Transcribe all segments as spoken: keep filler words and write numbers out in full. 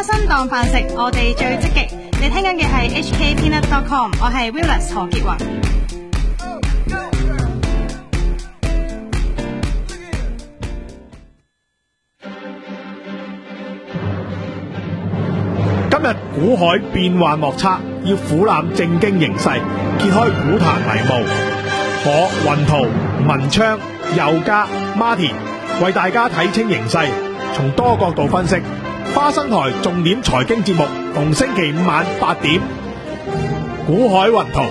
花生當飯食，我哋最積極。你聽緊嘅係 H K Peanut dot com， 我係 Willis 何潔雲。 今日股海變幻莫測，要俯瞰正經形勢，揭開股壇迷霧。我雲圖、文昌、佑嘉、Martin 為大家睇清形勢，從多角度分析。花生台重點財經節目，逢星期五晚八點，股海雲圖。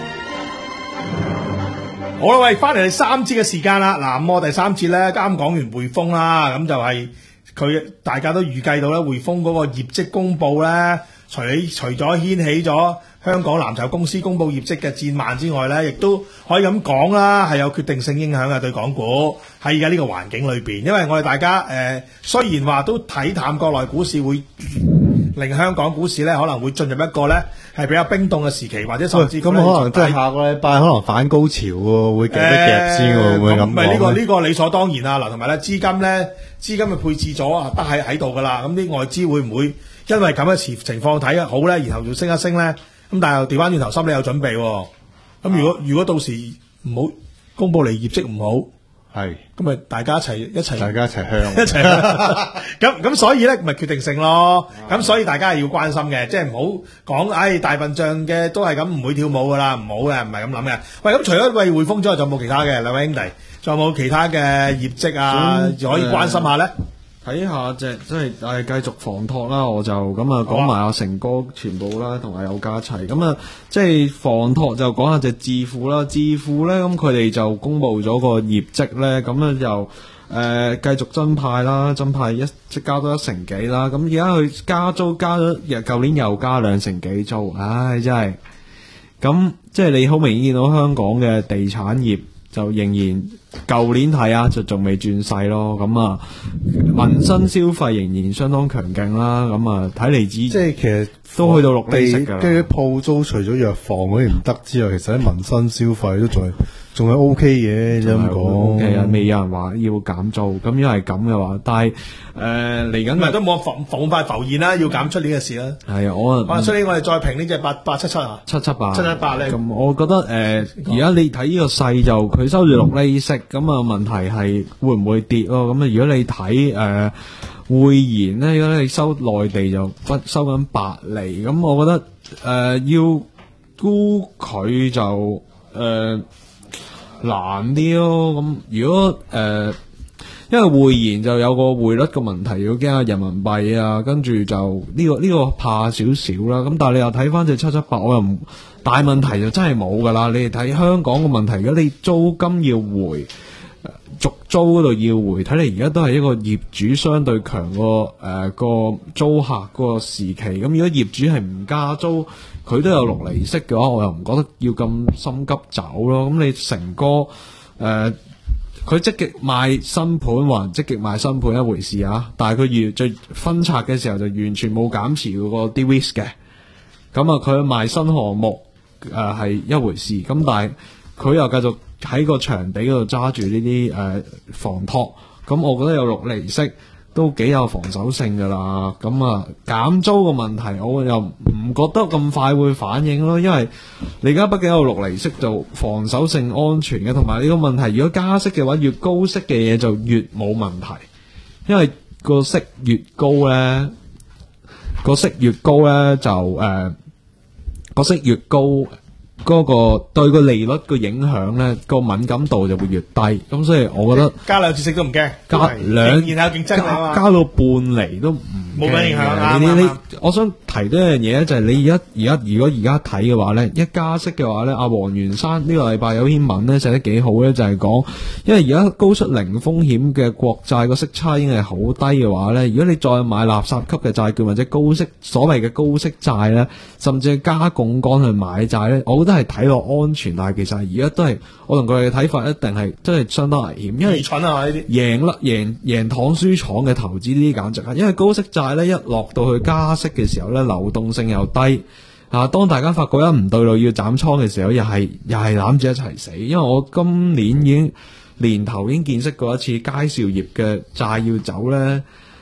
好啦，喂，翻嚟第三節嘅時間啦。嗱，咁我第三節咧，啱講完匯豐啦，咁就係、是。佢大家都預計到咧，匯豐嗰個業績公佈咧，除除咗掀起咗香港藍籌公司公佈業績嘅戰慢之外咧，亦都可以咁講啦，係有決定性影響嘅對港股喺而家呢個環境裏邊。因為我哋大家誒、呃、雖然話都睇淡國內股市會令香港股市咧可能會進入一個咧係比較冰凍嘅時期，或者甚至咁可能即係下個禮拜可能反高潮喎，會夾一夾先喎，會唔會咁講？ 唔係呢個呢個理所當然啦。嗱，同埋咧資金咧。資金嘅配置咗啊，得喺喺度噶啦。咁啲外資會唔會因為咁嘅情情況睇好咧，然後要升一升咧？咁但係又調翻轉頭，心理有準備喎。咁如果如果到時唔好公佈嚟業績唔好，係咁咪大家一齊一齊，大家一齊向一齊。咁咁所以咧咪決定性咯。咁所以大家係要關心嘅，即係唔好講，唉大笨象嘅都係咁唔會跳舞噶啦，唔好嘅，唔係咁諗嘅。喂，咁除咗為匯豐之外，仲有冇其他嘅兩位兄弟？仲有冇其他嘅業績啊？可以關心下咧？ 睇下隻即係誒繼續房託啦，我就咁啊講埋阿成哥全部啦，同埋有家一齊咁啊，即係房託就講下隻置富啦，置富咧咁佢哋就公布咗個業績咧，咁咧就誒、呃、繼續增派啦，增派一即加多一成幾啦，咁而家佢加租加咗，日舊年又加兩成幾租，唉真係咁即係你好明顯見到香港嘅地產業。就仍然舊年睇啊，就仲未轉勢咯。咁啊，民生消費仍然相當強勁啦。咁啊，睇嚟指即係其實都去到六厘息㗎啦。 跟住鋪租除咗藥房嗰啲唔得之外，其實喺民生消費都仲係仲係 O K 嘅。咁講 O K 啊，未有人話要減租。咁因為咁嘅話，但係誒嚟緊咪都冇浮浮快浮現啦，要減出年嘅事啦。 係啊，我啊，出年我哋再評呢隻八八七七啊， 七七八七七八咧。 咁我覺得誒，而家你睇呢個勢就佢收住六厘息，咁啊問題係會唔會跌咯？咁啊，如果你睇誒匯賢咧，如果你收內地就不收緊八厘，咁我覺得誒要估佢就誒難啲咯。咁如果誒因為匯賢就有個匯率嘅問題，要驚下人民幣啊，跟住就呢個呢個怕少少啦。咁但係你又睇翻隻七七八，我又唔大問題就真係冇噶啦。你哋睇香港嘅問題，如果你租金要回，續租嗰度要回，睇嚟而家都係一個業主相對強個誒個租客個時期。咁如果業主係唔加租，佢都有六厘息嘅話，我又唔覺得要咁心急走咯。咁你成個誒。呃佢積極賣新盤還積極賣新盤一回事啊，但係佢越最分拆嘅時候就完全冇減持嗰個 D risk 嘅，咁啊佢賣新項目誒係、呃、一回事，咁但係佢又繼續喺個場地嗰度揸住呢啲誒房託，咁我覺得有六厘息都幾有防守性噶啦，咁啊減租嘅問題我又唔覺得咁快會反應咯，因為你而家畢竟有六厘息就防守性安全嘅，同埋呢個問題如果加息嘅話，越高息嘅嘢就越冇問題，因為個息越高咧，個息越高咧就誒個息越高。嗰個對個利率個影響咧，個敏感度就會越低，咁所以我覺得加兩次息都唔驚， 加兩然後競爭啊嘛， 加到半厘都唔冇乜影響啊！ 你你，我想提多一樣嘢咧，就係你而家而家如果而家睇嘅話咧，一加息嘅話咧，阿黃元山呢個禮拜有篇文咧寫得幾好咧，就係講，因為而家高出零風險嘅國債個息差已經係好低嘅話咧，如果你再買垃圾級嘅債券或者高息所謂嘅高息債咧，甚至係加槓桿去買債咧，我覺得係睇落安全，但係其實而家都係我同佢哋嘅睇法一定係真係相當危險，因為蠢啊呢啲贏啦贏贏糖輸廠嘅投資呢啲簡直係，因為高息債咧一落到去加息嘅時候咧，流動性又低啊，當大家發覺一唔對路要斬倉嘅時候，又係又係攬住一齊死。因為我今年已經年頭已經見識過一次佳兆業嘅債要走咧，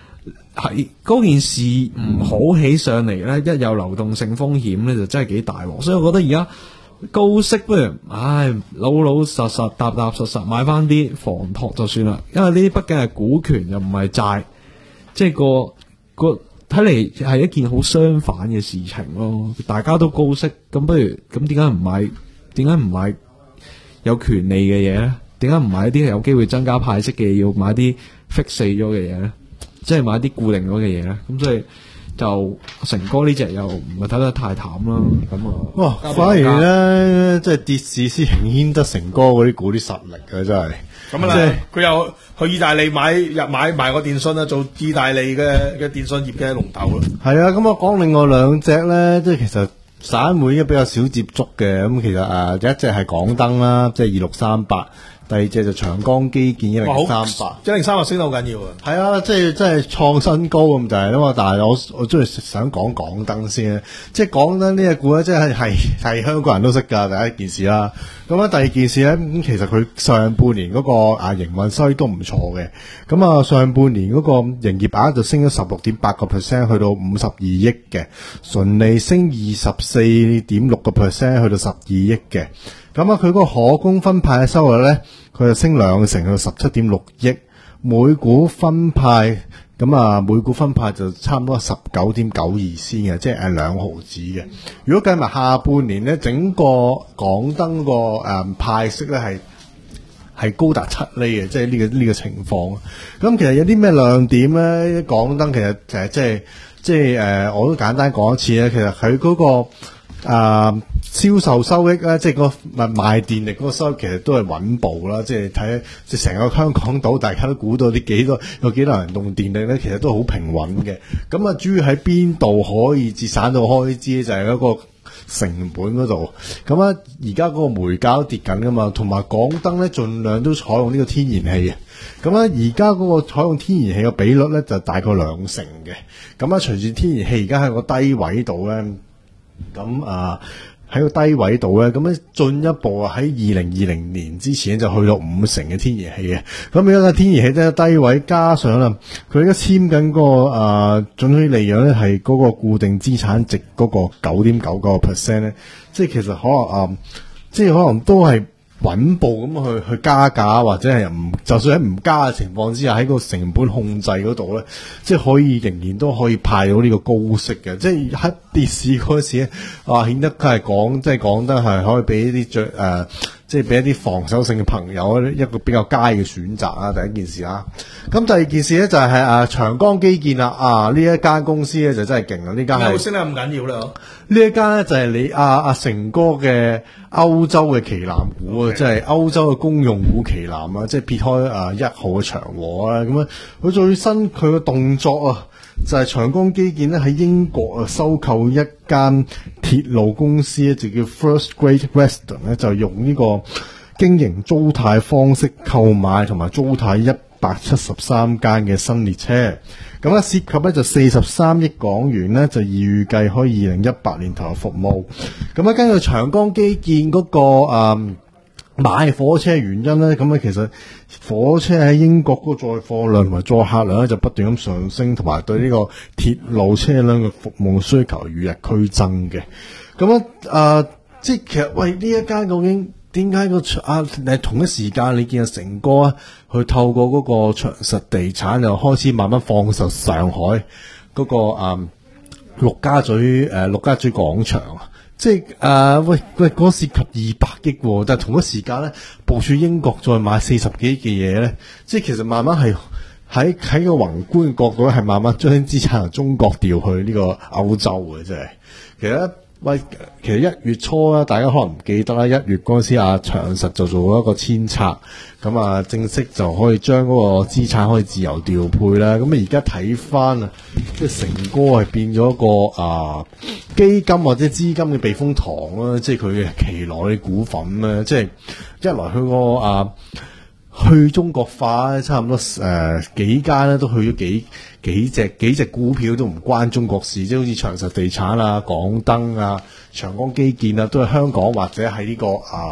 係嗰件事唔好起上嚟咧，一有流動性風險咧，就真係幾大鑊。所以我覺得而家高息不如，唉，老老實實、踏踏實實買翻啲房託就算啦。因為呢啲畢竟係股權，又唔係債，即係個個睇嚟係一件好相反嘅事情咯。大家都高息，咁不如咁點解唔買？點解唔買有權利嘅嘢咧？點解唔買一啲有機會增加派息嘅嘢？要買啲 fix 死咗嘅嘢咧？即係買啲固定咗嘅嘢咧？咁所以就成哥呢隻又唔係睇得太淡啦。咁啊， 哇！反而咧，即係跌市先顯顯得成哥嗰啲股啲實力啊，真係。 咁啊，即係佢又去意大利買入買埋個電信啊，做意大利嘅嘅電信業嘅龍頭咯。 係啊，咁我講另外兩隻咧，即係其實散戶應該比較少接觸嘅。咁其實誒，有一隻係港燈啦，即係二六三八。第二隻就長江基建一零三八， 一零三八升得好緊要啊！ 係啊，即係即係創新高咁就係啦嘛。但係我我中意想講港燈先啊，即係港燈呢隻股咧，即係係係香港人都識㗎第一件事啦。咁啊，第二件事咧，咁其實佢上半年嗰個啊營運收益都唔錯嘅。咁啊，上半年嗰個營業額就升咗十六點八個 percent，去到五十二億嘅，純利升二十四點六個 percent，去到十二億嘅。咁啊，佢嗰個可供分派嘅收入咧，佢就升兩成，去到十七點六億，每股分派咁啊，每股分派就差唔多十九點九二仙嘅，即係誒兩毫子嘅。如果計埋下半年咧，整個港燈個誒派息咧係係高達七厘嘅，即係呢個呢個情況。咁其實有啲咩亮點咧？港燈其實誒即係即係誒，我都簡單講一次咧。其實佢嗰個啊，銷售收益咧，即係個賣賣電力嗰個收益，其實都係穩步啦。即係睇，即係成個香港島，大家都估到啲幾多有幾多人用電力咧，其實都好平穩嘅。咁啊，主要喺邊度可以節省到開支，就係、是、一個成本嗰度。咁啊，而家嗰個煤價都跌緊噶嘛，同埋港燈咧，盡量都採用呢個天然氣嘅。咁啊，而家嗰個採用天然氣嘅比率咧，就大概兩成嘅。咁啊，隨住天然氣而家喺個低位度咧。咁啊喺個低位度咧，咁咧進一步啊喺二零二零年之前就去到五成嘅天然氣嘅。咁而家嘅天然氣咧低位，加上啦佢而家簽緊嗰個啊總許利潤咧係嗰個固定資產值嗰個九點九個 percent 咧，即係其實可能啊，即係可能都係穩步咁去去加價，或者係唔就算喺唔加嘅情況之下，喺個成本控制嗰度咧，即係可以仍然都可以派到呢個高息嘅。即係喺跌市嗰時咧，啊顯得佢係講即係講得係可以俾一啲最誒，即係俾一啲防守性嘅朋友一個比較佳嘅選擇啊。第一件事啊，咁第二件事咧就係、是、啊長江基建啦。啊呢一間公司咧就真係勁啊！呢間係升得咁緊要啦。 呢一間咧就係你阿阿成哥嘅歐洲嘅旗艦股啊，即係歐洲嘅公用股旗艦啊，即係撇開啊一號嘅長和啊，咁啊佢最新佢嘅動作啊，就係、是、長江基建咧喺英國啊收購一間鐵路公司咧，就叫 First Great Western 咧，就用呢個經營租貸方式購買同埋租貸一百七十三間嘅新列車。咁咧涉及咧就四十三億港元咧，就預計可以二零一八年投入服務。咁咧根據長江基建嗰、那個誒、嗯、買火車原因咧，咁咧其實火車喺英國嗰個載貨量同埋載客量咧就不斷咁上升，同埋對呢個鐵路車輛嘅服務需求與日俱增嘅。咁咧誒，即係其實喂呢一間究竟？點解個啊？誒同一時間，你見阿成哥啊，去透過嗰個長實地產就開始慢慢放售上海嗰、那個啊陸家嘴誒陸家嘴廣場啊，即係誒、啊、喂喂嗰涉及二百億喎，但係同一時間咧部署英國再買四十幾億嘅嘢咧，即係其實慢慢係喺喺個宏觀角度咧，係慢慢將啲資產由中國調去呢個歐洲嘅，真係其實。喂，其實一月初咧，大家可能唔記得啦。一月嗰陣時，阿長實就做咗一個遷冊，咁啊，正式就可以將嗰個資產可以自由調配啦。咁啊，而家睇翻啊，即係成哥係變咗一個啊基金或者資金嘅避風塘啦，即係佢嘅期內嘅股份咧，即係一來佢個啊。去中國化咧，差唔多誒、呃、幾間咧都去咗幾幾隻幾隻股票都唔關中國事，即係好似長實地產啊、港燈啊、長江基建啊，都係香港或者喺呢、這個啊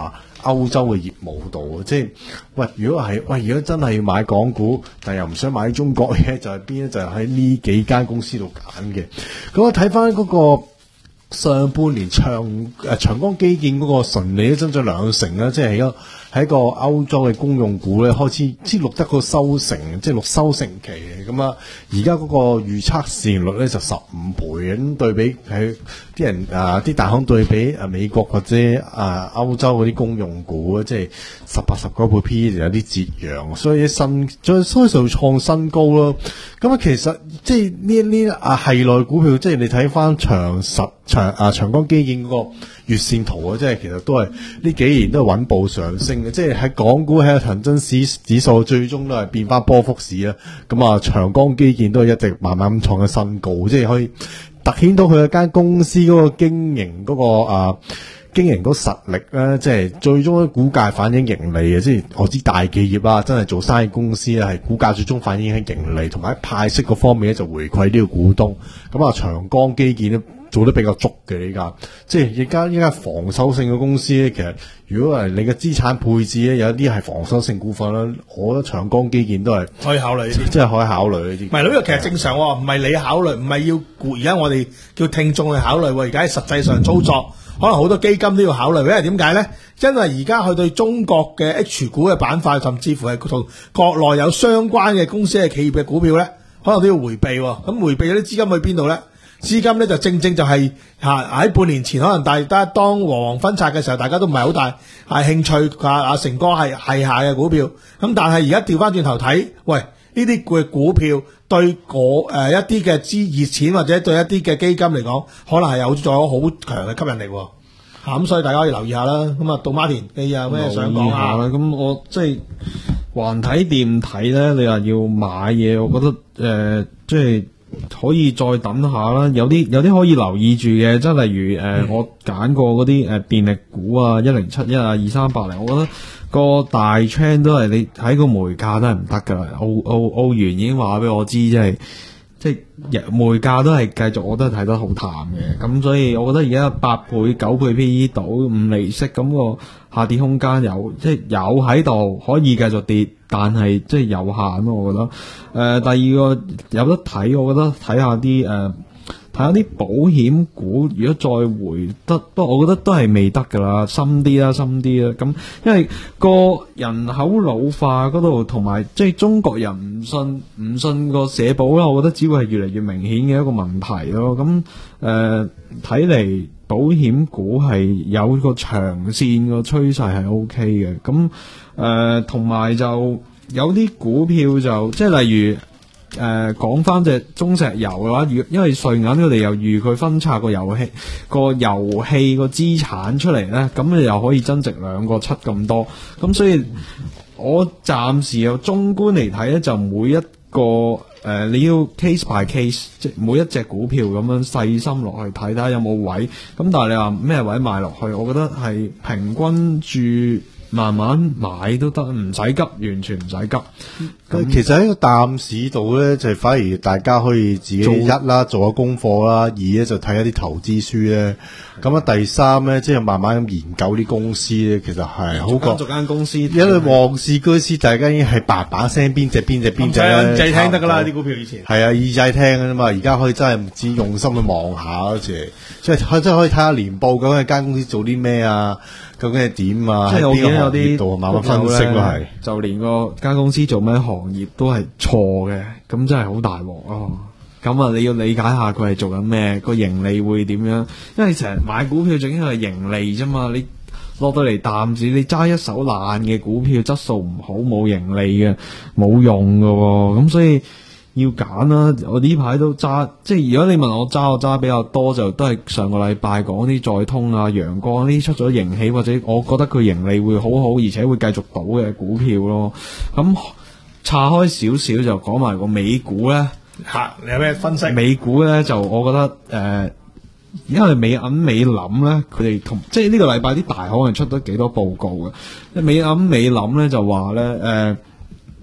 歐洲嘅業務度，即係喂，如果係喂，如果真係要買港股，但又唔想買中國嘅，就係邊咧？就係喺呢幾間公司度揀嘅。咁我睇翻嗰個上半年長誒長江基建嗰個純利都增長兩成啦，即係喺個喺個歐洲嘅公用股咧開始先錄得個收成，即係錄收成期嘅咁啊。而家嗰個預測市盈率咧就十五倍，咁對比係啲人啊啲大行對比啊美國或者啊歐洲嗰啲公用股即係十八十九倍 P E 就有啲折讓，所以新再所以就創新高咯。咁啊，其實即係呢一呢啊系內股票，即係你睇翻長實長啊長江基建嗰個月線圖啊，即係其實都係呢幾年都係穩步上升嘅，即係喺港股喺恒生指指數最終都係變翻波幅市啦。咁啊，長江基建都係一直慢慢咁創緊新高，即係可以凸顯到佢一間公司嗰個經營嗰、嗰個啊經營嗰個實力咧，即係最終股價反映盈利嘅。即係我知大企業啊，真係做生意公司咧，係股價最終反映喺盈利，同埋喺派息嗰方面咧就回饋呢個股東。咁啊，長江基建咧做得比較足嘅呢家，即係而家依家防守性嘅公司咧，其實如果係你嘅資產配置咧，有啲係防守性股份啦，我覺得長江基建都係可以考慮呢啲， 即係可以考慮呢啲。 唔係呢個其實正常喎，唔係你考慮，唔係要估。而家我哋叫聽眾去考慮喎，而家喺實際上操作，可能好多基金都要考慮。因為點解咧？因為而家去對中國嘅 H 股嘅板塊，甚至乎係同國內有相關嘅公司嘅企業嘅股票咧，可能都要迴避喎。咁迴避嗰啲資金去邊度咧？資金咧就正正就係嚇喺半年前，可能大家當黃黃分拆嘅時候，大家都唔係好大係興趣啊。阿成哥係係下嘅股票，咁但係而家調翻轉頭睇，喂呢啲嘅股票對嗰誒一啲嘅資熱錢或者對一啲嘅基金嚟講，可能係有咗好強嘅吸引力喎。嚇咁，所以大家可以留意下啦。咁啊，到Martin你有咩想講啊？ 咁我即係橫睇掂睇咧，你話要買嘢，我覺得誒、呃、即係。可以再等下啦，有啲有啲可以留意住嘅，即係例如誒、呃嗯、我揀過嗰啲誒電力股啊，一零七一啊，二三八零，我覺得個大 trend 都係你喺個煤價都係唔得噶，澳澳澳元已經話俾我知，即係即係煤價都係繼續，我都係睇得好淡嘅，咁所以我覺得而家八倍九倍 P E 到五厘息，咁、個下跌空間有，即係有喺度可以繼續跌。但係即係有限咯，我覺得。誒、呃，第二個有得睇，我覺得睇下啲誒，睇下啲保險股，如果再回得，不過我覺得都係未得噶啦，深啲啦，深啲啦。咁因為個人口老化嗰度，同埋即係中國人唔信唔信個社保啦，我覺得只會係越嚟越明顯嘅一個問題咯。咁誒，睇嚟保險股係有個長線個趨勢係 O K 嘅。咁誒，同埋就有啲股票就即係例如誒，講翻隻中石油嘅話，如因為瑞銀佢哋又預佢分拆個遊戲個遊戲個資產出嚟咧，咁你又可以增值兩個七咁多，咁所以我暫時又中觀嚟睇咧，就每一個誒、呃、你要 case by case，即係每一隻股票咁樣細心落去睇睇下有冇位，咁但係你話咩位買落去，我覺得係平均住。慢慢買都得，唔使急，完全唔使急。 咁其實喺個淡市度咧，就反而大家可以自己一啦做下功課啦，二咧就睇一啲投資書咧。咁啊，第三咧即係慢慢咁研究啲公司咧，其實係好過逐間公司。 因為旺市居師，大家已經係叭叭聲邊隻邊隻邊隻耳仔聽得噶啦，啲股票以前係啊，耳仔聽嘅啫嘛。而家可以真係唔止用心去望下好似，即係真係可以睇下年報，究竟間公司做啲咩啊？究竟係點啊？ 即係我見有啲度慢慢分析咯，係就連個間公司做咩行業都係錯嘅，咁真係好大鑊啊！咁啊，你要理解下佢係做緊咩，個盈利會點樣？因為成日買股票最緊要係盈利啫嘛，你落到嚟淡市，你揸一手爛嘅股票，質素唔好，冇盈利嘅，冇用噶，咁所以。要揀啦，我呢排都揸，即係如果你問我揸，我揸比較多就都係上個禮拜講啲載通啊、陽光呢啲出咗盈喜，或者我覺得佢盈利會好好，而且會繼續倒嘅股票咯。咁岔開少少就講埋個美股咧， 嚇你有咩分析？ 美股咧就我覺得誒、呃，因為美銀美諗咧，佢哋同即係呢個禮拜啲大行係出咗幾多報告嘅。美銀美諗咧就話咧誒。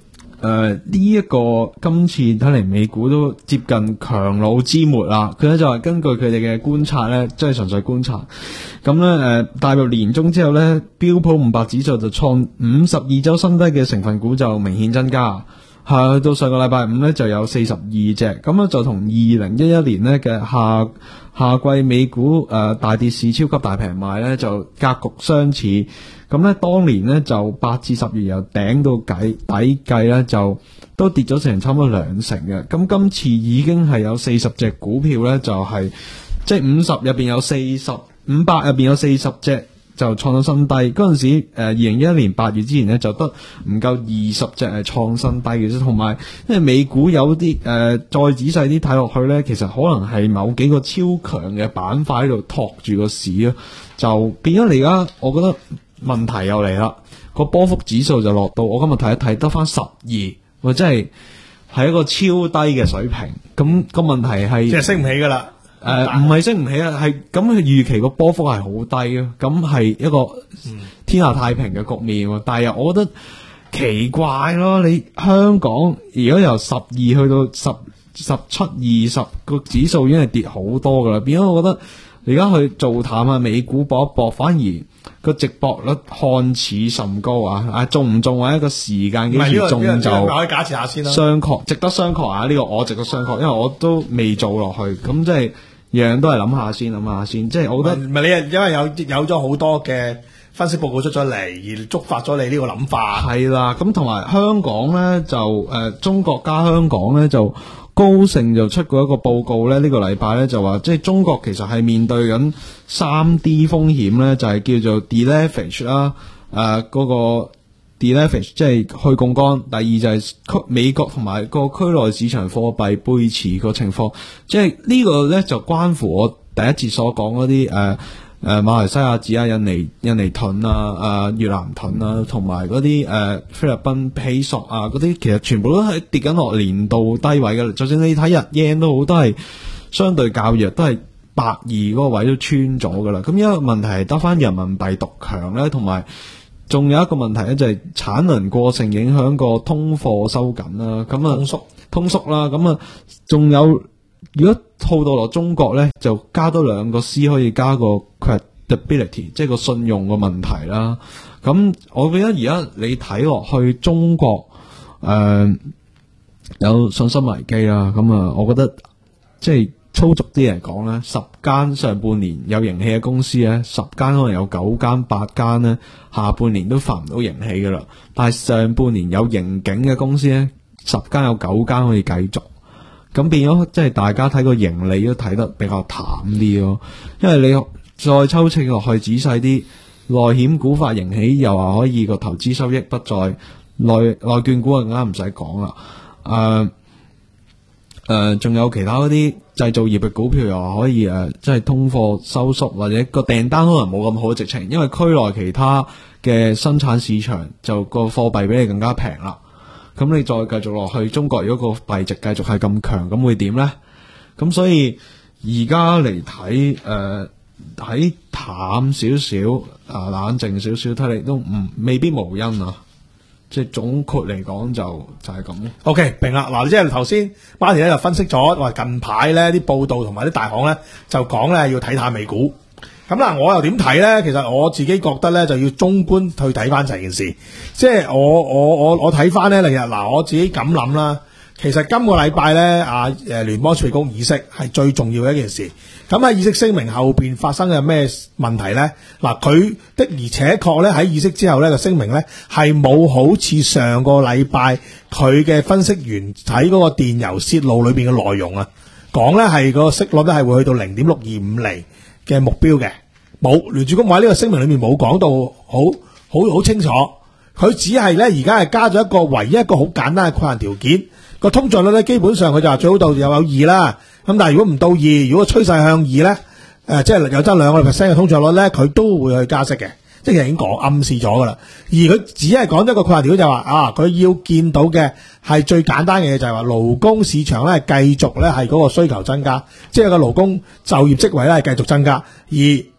誒呢一個今次睇嚟美股都接近強弩之末啦。佢咧就話根據佢哋嘅觀察咧，即係純粹觀察。咁咧誒，踏入年中之後咧，標普五百指數就創五十二周新低嘅成分股就明顯增加。係到上個禮拜五咧就有四十二隻，咁咧就同二零一一年咧嘅夏夏季美股誒、呃、大跌市超級大平賣咧就格局相似。咁咧當年咧就八至十月由頂到底底計咧就都跌咗成差唔多兩成嘅。咁今次已經係有四十隻股票咧就係即係五十入邊有四十五百入邊有四十隻。就創咗新低，嗰陣時誒二零一一年八月之前咧就得唔夠二十隻係創新低嘅啫，同埋因為美股有啲誒、呃、再仔細啲睇落去咧，其實可能係某幾個超強嘅板塊喺度托住個市啊，就變咗你而家我覺得問題又嚟啦，個波幅指數就落到我今日睇一睇得翻十二，或者係係一個超低嘅水平，咁、個問題係即係升唔起噶啦。 誒唔係升唔起啊，係咁佢預期個波幅係好低啊，咁係一個天下太平嘅局面喎。但係又我覺得奇怪咯，你香港如果由十二去到十十七二十個指數已經係跌好多噶啦，變咗我覺得你而家去做淡下美股搏一搏，反而個值博率看似甚高啊！啊中唔中或者一個時間幾時中就可以假設下先啦。 商榷值得商榷啊！呢個我值得商榷，因為我都未做落去，咁即係。樣樣都係諗下先，諗下先，即係我覺得唔係你，因為有有咗好多嘅分析報告出咗嚟，而觸發咗你呢個諗法。 係啦，咁同埋香港咧就誒、呃，中國加香港咧就高盛就出過一個報告咧，呢、這個禮拜咧就話，即係中國其實係面對緊三 D 風險咧，就係、是、叫做 deleverage 啦，誒嗰個。deleverage 即係去槓桿，第二就係區美國同埋個區內市場貨幣背馳個情況，即係呢個咧就關乎我第一節所講嗰啲誒誒馬來西亞紙啊、印尼印尼盾啊、誒、呃、越南盾啊，同埋嗰啲誒菲律賓比索啊嗰啲，其實全部都係跌緊落年度低位嘅。就算你睇日 yen 都好，都係相對較弱，都係百二嗰個位都穿咗噶啦。咁因為問題係得翻人民幣獨強咧，同埋。仲有一個問題咧，就係產能過剩影響個通貨收緊啦，咁啊通縮通縮啦，咁啊仲有如果套到落中國咧，就加多兩個 C 可以加個 credibility，即係個信用個問題啦。咁我覺得而家你睇落去中國誒、呃、有信心危機啦，咁啊，我覺得即係。粗俗啲嚟講咧，十間上半年有盈喜嘅公司咧，十間可能有九間八間咧，下半年都發唔到盈喜噶啦。但係上半年有盈警嘅公司咧，十間有九間可以繼續。咁變咗即係大家睇個盈利都睇得比較淡啲咯。因為你再抽清落去仔細啲，內險股發盈喜又話可以個投資收益不再，內內券股更加唔使講啦。誒、呃。誒，仲、呃、有其他嗰啲製造業嘅股票又話可以誒、呃，即係通貨收縮或者個訂單可能冇咁好直情，因為區內其他嘅生產市場就個貨幣比你更加平啦。咁你再繼續落去，中國如果個幣值繼續係咁強，咁會點呢？咁所以而家嚟睇，誒睇淡少少，啊冷靜少少，睇嚟都唔未必無因啊。即係總括嚟講就就係咁咯。 OK，明啦。嗱，即係頭先馬田咧就分析咗話近排咧啲報道同埋啲大行咧就講咧要睇淡美股。咁嗱，我又點睇咧？其實我自己覺得咧就要中觀去睇翻成件事。即係我我我我睇翻咧，例如嗱，我自己咁諗啦。其實今個禮拜咧，啊誒聯邦儲備局議息係最重要嘅一件事。咁喺議息聲明後邊發生嘅咩問題咧？嗱，佢的而且確咧喺議息之後咧個聲明咧係冇好似上個禮拜佢嘅分析員睇嗰個電郵泄露裏邊嘅內容啊，講咧係個息率咧係會去到零點六二五厘嘅目標嘅。冇聯儲局喺呢個聲明裏面冇講到好好好清楚，佢只係咧而家係加咗一個唯一一個好簡單嘅困難條件。個通脹率咧，基本上佢就話最好到又有二啦。咁但係如果唔到二，如果趨勢向二咧，誒、呃、即係有增兩個 percent 嘅通脹率咧，佢都會去加息嘅。即係已經講暗示咗噶啦。而佢只係講咗個困難條件就係話啊，佢要見到嘅係最簡單嘅嘢，就係話勞工市場咧繼續咧係嗰個需求增加，即係個勞工就業職位咧係繼續增加。而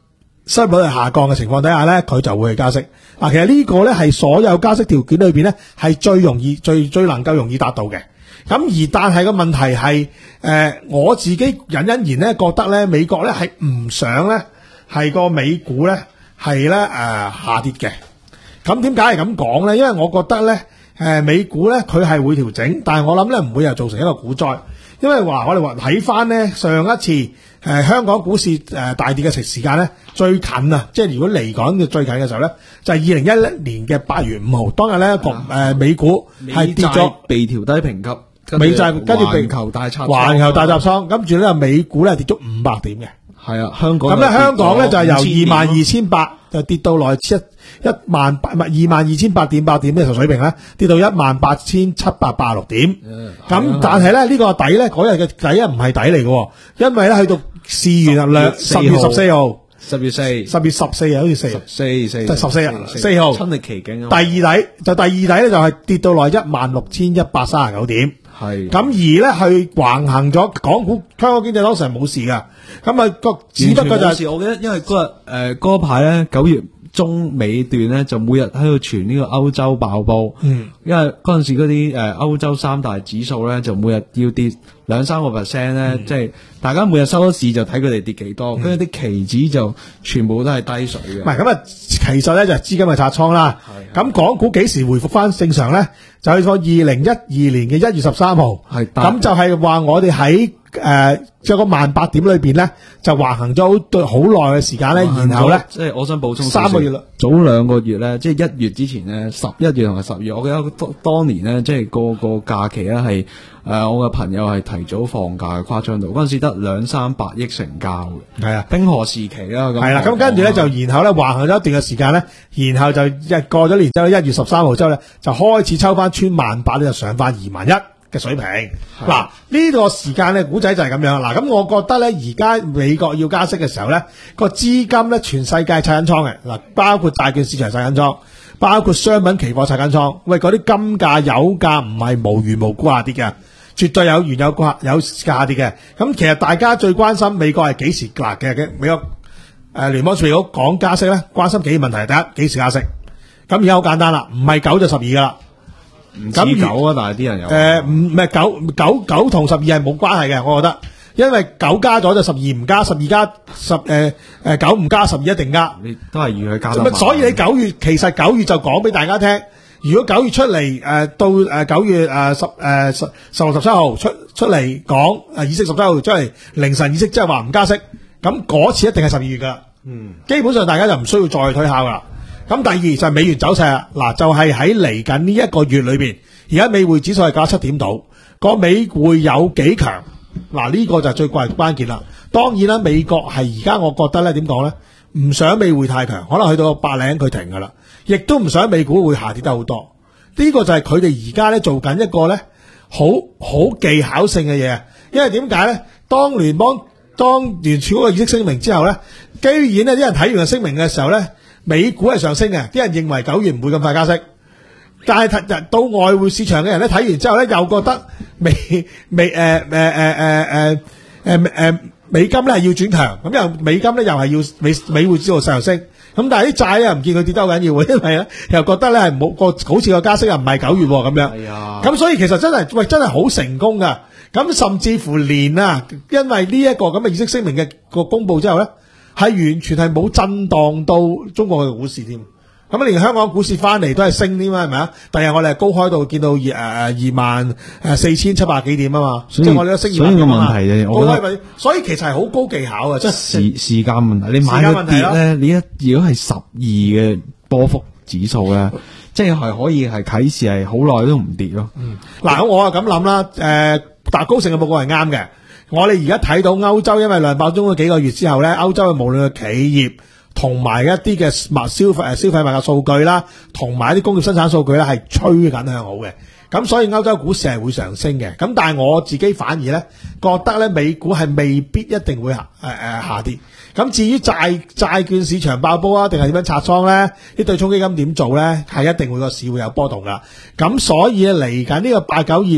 失業率係下降嘅情況底下咧，佢就會去加息。嗱，其實呢個咧係所有加息條件裏邊咧係最容易、最最能夠容易達到嘅。咁而但係個問題係，誒、呃、我自己隱隱然咧覺得咧美國咧係唔想咧係個美股咧係咧誒下跌嘅。咁點解係咁講咧？因為我覺得咧誒、呃、美股咧佢係會調整，但係我諗咧唔會又造成一個股災。因為話我哋話睇翻咧上一次誒、呃、香港股市誒、呃、大跌嘅時間咧最近啊，即係如果嚟講嘅最近嘅時候咧，就係二零一一年嘅八月五號當日咧，誒、呃、美股係跌咗， 被調低評級， 美債跟住被環球大拆環球大集倉，跟住咧美股咧跌咗五百點嘅。 係啊，香港咁咧香港咧就係由二萬二千八就跌到來一一萬八唔係二萬二千八點八點呢個水平咧，跌到一萬八千七百八十六點。咁、嗯、但係咧呢、這個底咧嗰日嘅底啊唔係底嚟嘅，因為咧去到四月啊兩十月十四號，十月四十月十四啊，好似四四四十四日四號親歷其境。第二底就第二底咧就係跌到來一萬六千一百三十九點。係咁而咧去橫行咗港股，香港經濟當時係冇事噶。咁啊個只不過就係、是、 我記得，因為嗰日誒嗰排咧九月中尾段咧就每日喺度傳呢個歐洲爆煲，嗯，因為嗰陣時嗰啲誒歐洲三大指數咧就每日要跌兩三個 percent 咧，嗯、即係大家每日收咗市就睇佢哋跌幾多，跟住啲期指就全部都係低水嘅。 唔係咁啊，其實咧就係資金嘅拆倉啦。咁港股幾時回復翻正常咧？就係個二零一二年嘅一月十三號，係咁就係話我哋喺誒即係個萬八點裏邊咧，就橫行咗好對好耐嘅時間咧，然後咧即係我想補充三個月啦， 早兩個月咧，即係一月之前咧，十一月同埋十月，我記得當當年咧，即係個個假期咧係誒我嘅朋友係提早放假嘅，誇張到嗰陣時得兩三百億成交嘅，係啊，冰河時期啦，咁係啦，咁跟住咧就然後咧橫行咗一段嘅時間咧，然後就一過咗年之後咧，一月十三號之後咧就開始抽翻穿萬八咧，就上翻二萬一嘅水平。嗱呢個時間咧，股仔就係咁樣。嗱咁我覺得咧，而家美國要加息嘅時候咧，個資金咧全世界拆緊倉嘅，嗱包括債券市場拆緊倉，包括商品期貨拆緊倉。喂，嗰啲金價、油價唔係無緣無故下跌嘅，絕對有原有價有下跌嘅。咁其實大家最關心美國係幾時嗱嘅嘅美國誒聯邦儲備局講加息咧，關心幾個問題。第一，幾時加息？咁而家好簡單啦，唔係九就十二噶啦。 唔止九啊，但係啲人有誒唔唔係九九九同十二係冇關係嘅，我覺得，因為九加咗就十二唔加，十二加十誒誒九唔加，十二一定加。 你都係預佢加得慢。 所以你九月其實九月就講俾大家聽，如果九月出嚟誒、呃、到誒九月誒十誒十十六十七號出出嚟講誒議息十七號出嚟凌晨議息，即係話唔加息，咁嗰次一定係十二月噶啦。嗯，基本上大家就唔需要再推敲噶啦。咁第二就係美元走勢啦，嗱就係喺嚟緊呢一個月裏邊，而家美匯指數係價七點度，個美匯有幾強？嗱呢個就係最關關鍵啦。當然啦，美國係而家我覺得咧點講咧，唔想美匯太強，可能去到八零佢停噶啦，亦都唔想美股會下跌得好多。呢個就係佢哋而家咧做緊一個咧好好技巧性嘅嘢，因為點解咧？當聯邦當聯儲嗰個議息聲明之後咧，居然呢啲人睇完個聲明嘅時候咧，美股係上升嘅，啲人認為九月唔會咁快加息，但係到外匯市場嘅人咧睇完之後咧，又覺得美美誒誒誒誒誒誒誒美金咧係要轉強，咁又美金咧又係要美美匯指數上升，咁但係啲債咧唔見佢跌得好緊要喎，因為咧又覺得咧係冇個好似個加息又唔係九月咁樣，係啊，咁所以其實真係喂真係好成功噶，咁甚至乎連啊，因為呢一個咁嘅議息聲明嘅個公佈之後咧。係完全係冇震盪到中國嘅股市添，咁連香港股市翻嚟都係升添啊，係咪啊？第日我哋係高開到見到二誒誒二萬誒四千七百幾點啊嘛，即係我哋都升二萬點啊嘛。所以個問題就我覺得，所以其實係好高技巧啊，即係時時間問題。你買咗跌咧，你一如果係十二嘅波幅指數咧，即係係可以係啟示係好耐都唔跌咯。嗯，嗱咁我啊咁諗啦，誒達高盛嘅報告係啱嘅。我哋而家睇到歐洲，因為量爆中嗰幾個月之後咧，歐洲嘅無論係企業同埋一啲嘅物消費誒消費物嘅數據啦，同埋一啲工業生產數據咧，係吹緊向好嘅。咁所以歐洲股市係會上升嘅。咁但係我自己反而咧覺得咧，美股係未必一定會誒誒、呃、下跌。咁至於債債券市場爆煲啊，定係點樣拆倉咧？啲對沖基金點做咧？係一定會個市會有波動噶。咁所以嚟緊呢個八九月。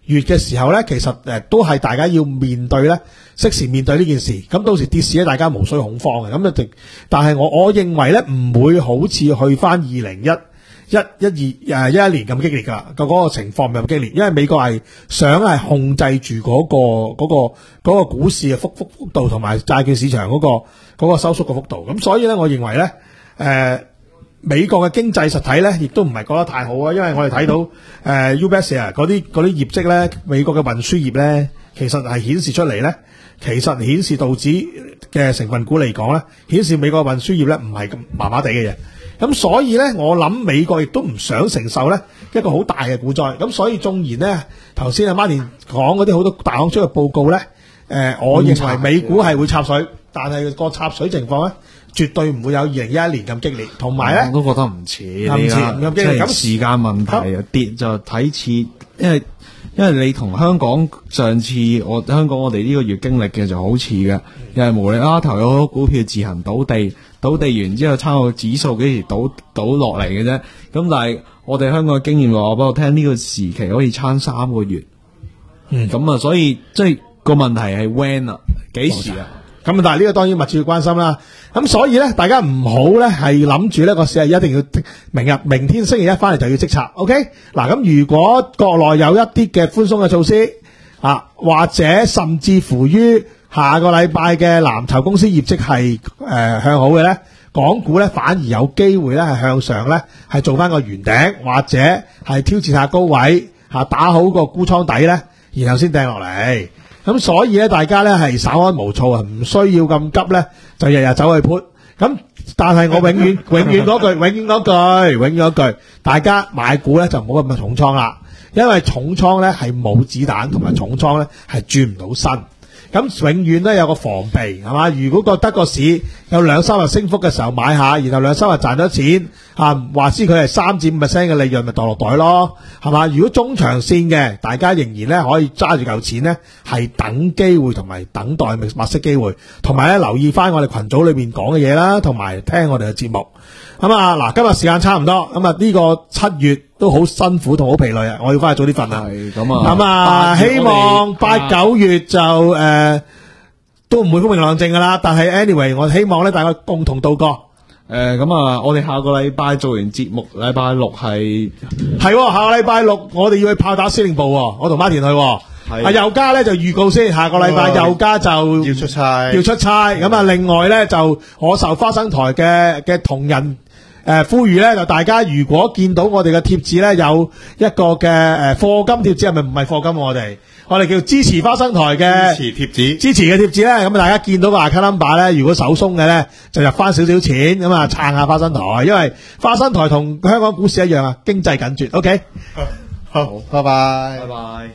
月嘅時候咧，其實誒都係大家要面對咧，適時面對呢件事。咁到時跌市咧，大家無需恐慌嘅。咁一定，但係我我認為咧，唔會好似去翻二零一一一二誒一一年咁激烈㗎，個嗰個情況唔係咁激烈，因為美國係想係控制住嗰個嗰個嗰個股市嘅幅幅幅度同埋債券市場嗰個嗰個收縮嘅幅度。咁所以咧，我認為咧誒。美國嘅經濟實體咧，亦都唔係講得太好啊，因為我哋睇到誒、呃、U B S 啊嗰啲嗰啲業績咧，美國嘅運輸業咧，其實係顯示出嚟咧，其實顯示道指嘅成分股嚟講咧，顯示美國運輸業咧唔係咁麻麻地嘅嘢。咁所以咧，我諗美國亦都唔想承受咧一個好大嘅股災。咁所以縱然咧，頭先阿 Martin 講嗰啲好多大行出嘅報告咧，誒、呃，我認為美股係會插水，但係個插水情況咧，絕對唔會有二零一一年咁激烈，同埋咧， 我都覺得唔似， 唔似咁激烈。咁時間問題啊，跌就睇似，因為因為你同香港上次我香港我哋呢個月經歷嘅就好似嘅，又係無厘啦頭有好多股票自行倒地，倒地完之後差個指數幾時倒倒落嚟嘅啫。咁但係我哋香港嘅經驗話俾我聽，呢個時期可以撐三個月。嗯，咁啊，所以即係個問題係 when 啊，幾時啊？ 咁但係呢個當然密切要關心啦。咁所以咧，大家唔好咧係諗住呢個市係一定要明日、明天星期一翻嚟就要即插。OK，嗱咁如果國內有一啲嘅寬鬆嘅措施啊，或者甚至乎於下個禮拜嘅藍籌公司業績係誒、呃、向好嘅咧，港股咧反而有機會咧係向上咧係做翻個圓頂，或者係挑戰下高位嚇、啊，打好個沽倉底咧，然後先掟落嚟。咁所以咧，大家咧係稍安毋躁啊，唔需要咁急咧，就日日走去 put。咁但係我永遠永遠嗰句，永遠嗰句，永遠嗰句，大家買股咧就唔好咁嘅重倉啦，因為重倉咧係冇子彈，同埋重倉咧係轉唔到身。咁永遠咧有個防備係嘛？如果覺得個市有兩三日升幅嘅時候買下，然後兩三日賺咗錢嚇，話知佢係三至五 percent 嘅利潤咪墮落袋咯，係嘛？如果中長線嘅，大家仍然咧可以揸住嚿錢咧，係等機會同埋等待物色機會，同埋咧留意翻我哋群組裏邊講嘅嘢啦，同埋聽我哋嘅節目。咁啊嗱，今日時間差唔多，咁啊呢個七月都好辛苦同好疲累啊，我要翻去早啲瞓啦。 係咁啊， 咁啊希望八九月就誒、呃、都唔會風平浪靜噶啦，但係 anyway 我希望咧大家共同度過。 誒咁啊，我哋下個禮拜做完節目，禮拜六係係下個禮拜六我哋要去炮打司令部，我同 Martin 去。啊，佑嘉咧就預告先，下個禮拜佑嘉就要出差， 要出差。咁啊，另外咧就我受花生台嘅嘅同仁誒、呃、呼籲咧，就大家如果見到我哋嘅貼紙咧，有一個嘅誒課金貼紙，係咪唔係課金我哋？我哋叫支持花生台嘅支持貼紙， 支持嘅貼紙咧，咁啊大家見到個 account number 咧，如果手鬆嘅咧，就入翻少少錢，咁啊撐下花生台，因為花生台同香港股市一樣啊，經濟緊絀。OK， 好，好，拜拜， 拜拜。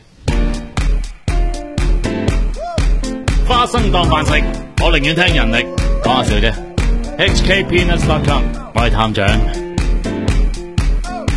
花生當飯食，我寧願聽人力講下笑啫。H K Peanuts dot com， 我係探長。